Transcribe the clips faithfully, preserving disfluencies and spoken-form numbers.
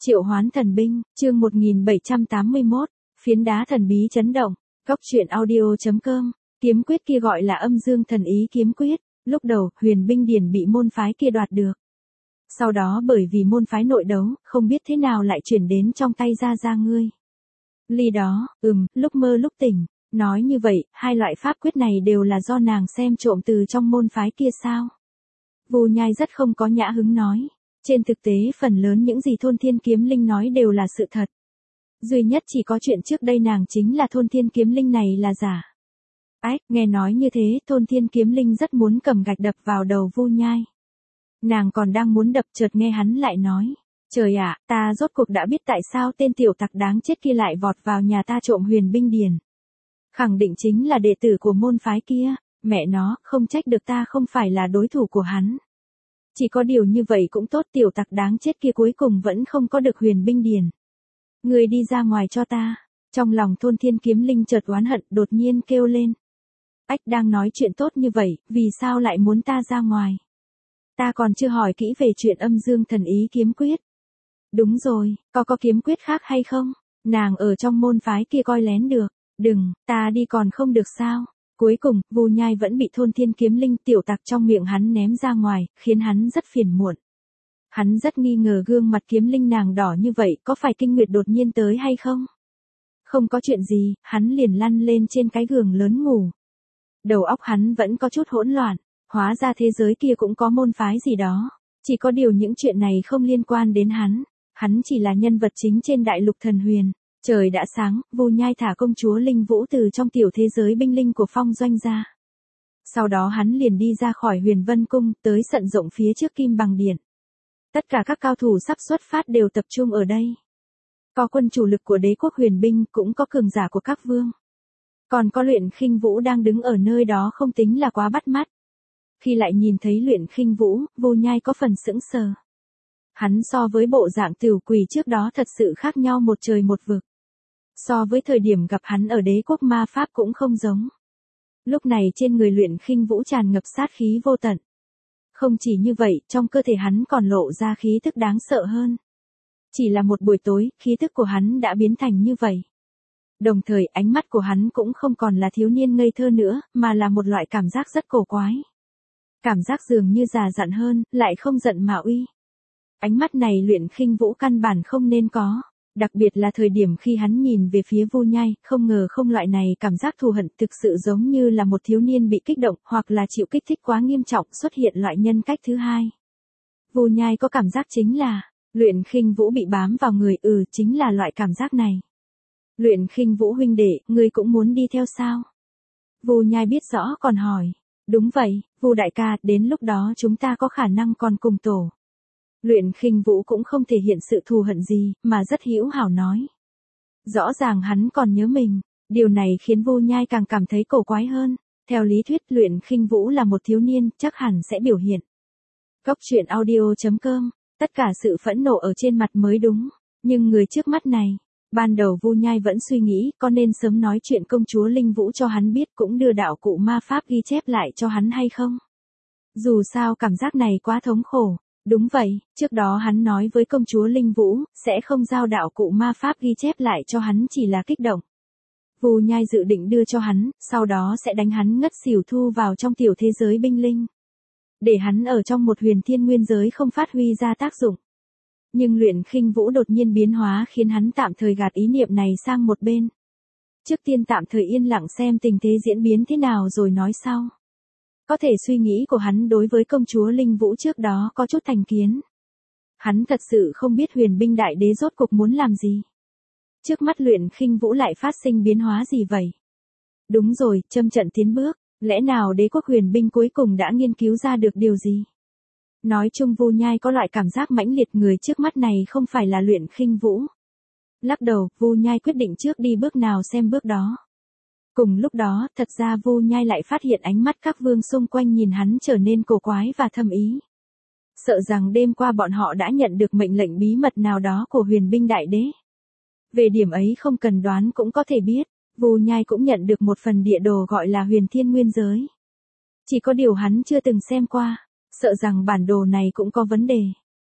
Triệu hoán thần binh, chương một nghìn bảy trăm tám mươi mốt, phiến đá thần bí chấn động, góc truyện audio.com, kiếm quyết kia gọi là âm dương thần ý kiếm quyết, lúc đầu huyền binh điển bị môn phái kia đoạt được. Sau đó bởi vì môn phái nội đấu, không biết thế nào lại chuyển đến trong tay Gia Gia ngươi. Ly đó, ừm, lúc mơ lúc tỉnh, nói như vậy, hai loại pháp quyết này đều là do nàng xem trộm từ trong môn phái kia sao? Vu Nhai rất không có nhã hứng nói. Trên thực tế phần lớn những gì Thôn Thiên Kiếm Linh nói đều là sự thật. Duy nhất chỉ có chuyện trước đây nàng chính là Thôn Thiên Kiếm Linh này là giả. Ách, nghe nói như thế Thôn Thiên Kiếm Linh rất muốn cầm gạch đập vào đầu Vu Nhai. Nàng còn đang muốn đập chợt nghe hắn lại nói. Trời ạ, ta rốt cuộc đã biết tại sao tên tiểu tặc đáng chết kia lại vọt vào nhà ta trộm huyền binh điển. Khẳng định chính là đệ tử của môn phái kia, mẹ nó, không trách được ta không phải là đối thủ của hắn. Chỉ có điều như vậy cũng tốt, tiểu tặc đáng chết kia cuối cùng vẫn không có được huyền binh điển. Người đi ra ngoài cho ta. Trong lòng Thôn Thiên Kiếm Linh chợt oán hận đột nhiên kêu lên. Ách, đang nói chuyện tốt như vậy, vì sao lại muốn ta ra ngoài? Ta còn chưa hỏi kỹ về chuyện âm dương thần ý kiếm quyết. Đúng rồi, có có kiếm quyết khác hay không? Nàng ở trong môn phái kia coi lén được. Đừng, ta đi còn không được sao? Cuối cùng, Vu Nhai vẫn bị Thôn Thiên Kiếm Linh tiểu tặc trong miệng hắn ném ra ngoài, khiến hắn rất phiền muộn. Hắn rất nghi ngờ gương mặt kiếm linh nàng đỏ như vậy có phải kinh nguyệt đột nhiên tới hay không? Không có chuyện gì, hắn liền lăn lên trên cái giường lớn ngủ. Đầu óc hắn vẫn có chút hỗn loạn, hóa ra thế giới kia cũng có môn phái gì đó. Chỉ có điều những chuyện này không liên quan đến hắn, hắn chỉ là nhân vật chính trên đại lục thần huyền. Trời đã sáng, Vu Nhai thả công chúa Linh Vũ từ trong tiểu thế giới binh linh của Phong Doanh ra. Sau đó hắn liền đi ra khỏi Huyền Vân Cung, tới sận rộng phía trước Kim Bằng Điện. Tất cả các cao thủ sắp xuất phát đều tập trung ở đây. Có quân chủ lực của đế quốc huyền binh, cũng có cường giả của các vương. Còn có Luyện Khinh Vũ đang đứng ở nơi đó không tính là quá bắt mắt. Khi lại nhìn thấy Luyện Khinh Vũ, Vu Nhai có phần sững sờ. Hắn so với bộ dạng tiểu quỷ trước đó thật sự khác nhau một trời một vực. So với thời điểm gặp hắn ở đế quốc ma pháp cũng không giống. Lúc này trên người Luyện Khinh Vũ tràn ngập sát khí vô tận. Không chỉ như vậy, trong cơ thể hắn còn lộ ra khí tức đáng sợ hơn. Chỉ là một buổi tối, khí tức của hắn đã biến thành như vậy. Đồng thời ánh mắt của hắn cũng không còn là thiếu niên ngây thơ nữa, mà là một loại cảm giác rất cổ quái. Cảm giác dường như già dặn hơn, lại không giận mà uy. Ánh mắt này Luyện Khinh Vũ căn bản không nên có. Đặc biệt là thời điểm khi hắn nhìn về phía Vu Nhai, không ngờ không loại này cảm giác thù hận thực sự giống như là một thiếu niên bị kích động hoặc là chịu kích thích quá nghiêm trọng xuất hiện loại nhân cách thứ hai. Vu Nhai có cảm giác chính là, Luyện Khinh Vũ bị bám vào người, ừ chính là loại cảm giác này. Luyện Khinh Vũ huynh đệ, ngươi cũng muốn đi theo sao? Vu Nhai biết rõ còn hỏi, đúng vậy, Vu đại ca, đến lúc đó chúng ta có khả năng còn cùng tổ. Luyện Khinh Vũ cũng không thể hiện sự thù hận gì, mà rất hữu hảo nói. Rõ ràng hắn còn nhớ mình, điều này khiến Vu Nhai càng cảm thấy cổ quái hơn. Theo lý thuyết Luyện Khinh Vũ là một thiếu niên, chắc hẳn sẽ biểu hiện. Góc truyện audio.com, tất cả sự phẫn nộ ở trên mặt mới đúng, nhưng người trước mắt này, ban đầu Vu Nhai vẫn suy nghĩ có nên sớm nói chuyện công chúa Linh Vũ cho hắn biết cũng đưa đạo cụ ma pháp ghi chép lại cho hắn hay không. Dù sao cảm giác này quá thống khổ. Đúng vậy, trước đó hắn nói với công chúa Linh Vũ, sẽ không giao đạo cụ ma pháp ghi chép lại cho hắn chỉ là kích động. Vu Nhai dự định đưa cho hắn, sau đó sẽ đánh hắn ngất xỉu thu vào trong tiểu thế giới binh linh. Để hắn ở trong một huyền thiên nguyên giới không phát huy ra tác dụng. Nhưng Luyện Khinh Vũ đột nhiên biến hóa khiến hắn tạm thời gạt ý niệm này sang một bên. Trước tiên tạm thời yên lặng xem tình thế diễn biến thế nào rồi nói sau. Có thể suy nghĩ của hắn đối với công chúa Linh Vũ trước đó có chút thành kiến. Hắn thật sự không biết huyền binh đại đế rốt cuộc muốn làm gì. Trước mắt Luyện Khinh Vũ lại phát sinh biến hóa gì vậy? Đúng rồi, châm trận tiến bước, lẽ nào đế quốc huyền binh cuối cùng đã nghiên cứu ra được điều gì? Nói chung Vu Nhai có loại cảm giác mãnh liệt người trước mắt này không phải là Luyện Khinh Vũ. Lắc đầu, Vu Nhai quyết định trước đi bước nào xem bước đó. Cùng lúc đó, thật ra Vu Nhai lại phát hiện ánh mắt các vương xung quanh nhìn hắn trở nên cổ quái và thâm ý. Sợ rằng đêm qua bọn họ đã nhận được mệnh lệnh bí mật nào đó của huyền binh đại đế. Về điểm ấy không cần đoán cũng có thể biết, Vu Nhai cũng nhận được một phần địa đồ gọi là huyền thiên nguyên giới. Chỉ có điều hắn chưa từng xem qua, sợ rằng bản đồ này cũng có vấn đề.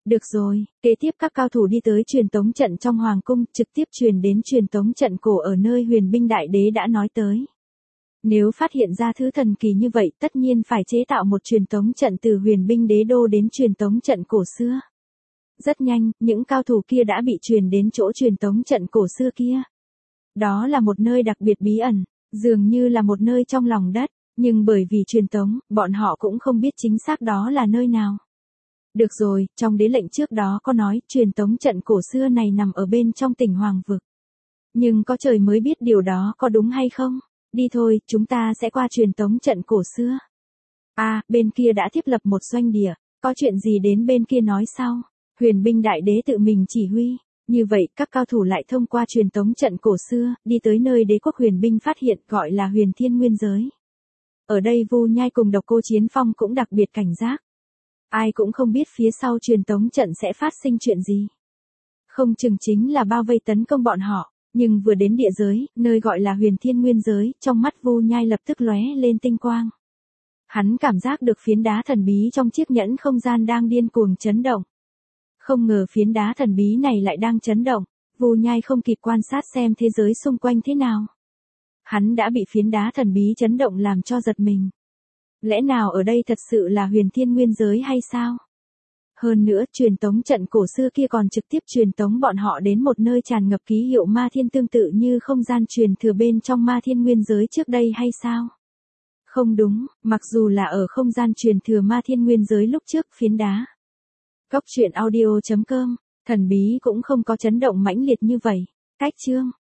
Được rồi, kế tiếp các cao thủ đi tới truyền tống trận trong hoàng cung, trực tiếp truyền đến truyền tống trận cổ ở nơi huyền binh đại đế đã nói tới. Nếu phát hiện ra thứ thần kỳ như vậy, tất nhiên phải chế tạo một truyền tống trận từ huyền binh đế đô đến truyền tống trận cổ xưa. Rất nhanh, những cao thủ kia đã bị truyền đến chỗ truyền tống trận cổ xưa kia. Đó là một nơi đặc biệt bí ẩn, dường như là một nơi trong lòng đất, nhưng bởi vì truyền tống, bọn họ cũng không biết chính xác đó là nơi nào. Được rồi, trong đế lệnh trước đó có nói truyền tống trận cổ xưa này nằm ở bên trong tỉnh Hoàng Vực. Nhưng có trời mới biết điều đó có đúng hay không? Đi thôi, chúng ta sẽ qua truyền tống trận cổ xưa. À, bên kia đã thiết lập một doanh địa, có chuyện gì đến bên kia nói sau. Huyền binh đại đế tự mình chỉ huy. Như vậy, các cao thủ lại thông qua truyền tống trận cổ xưa, đi tới nơi đế quốc huyền binh phát hiện gọi là huyền thiên nguyên giới. Ở đây Vu Nhai cùng Độc Cô Chiến Phong cũng đặc biệt cảnh giác. Ai cũng không biết phía sau truyền tống trận sẽ phát sinh chuyện gì. Không chừng chính là bao vây tấn công bọn họ, nhưng vừa đến địa giới, nơi gọi là huyền thiên nguyên giới, trong mắt Vu Nhai lập tức lóe lên tinh quang. Hắn cảm giác được phiến đá thần bí trong chiếc nhẫn không gian đang điên cuồng chấn động. Không ngờ phiến đá thần bí này lại đang chấn động, Vu Nhai không kịp quan sát xem thế giới xung quanh thế nào. Hắn đã bị phiến đá thần bí chấn động làm cho giật mình. Lẽ nào ở đây thật sự là huyền thiên nguyên giới hay sao? Hơn nữa, truyền tống trận cổ xưa kia còn trực tiếp truyền tống bọn họ đến một nơi tràn ngập ký hiệu ma thiên tương tự như không gian truyền thừa bên trong ma thiên nguyên giới trước đây hay sao? Không đúng, mặc dù là ở không gian truyền thừa ma thiên nguyên giới lúc trước phiến đá. Cốc truyện audio chấm com, thần bí cũng không có chấn động mãnh liệt như vậy. Cách chương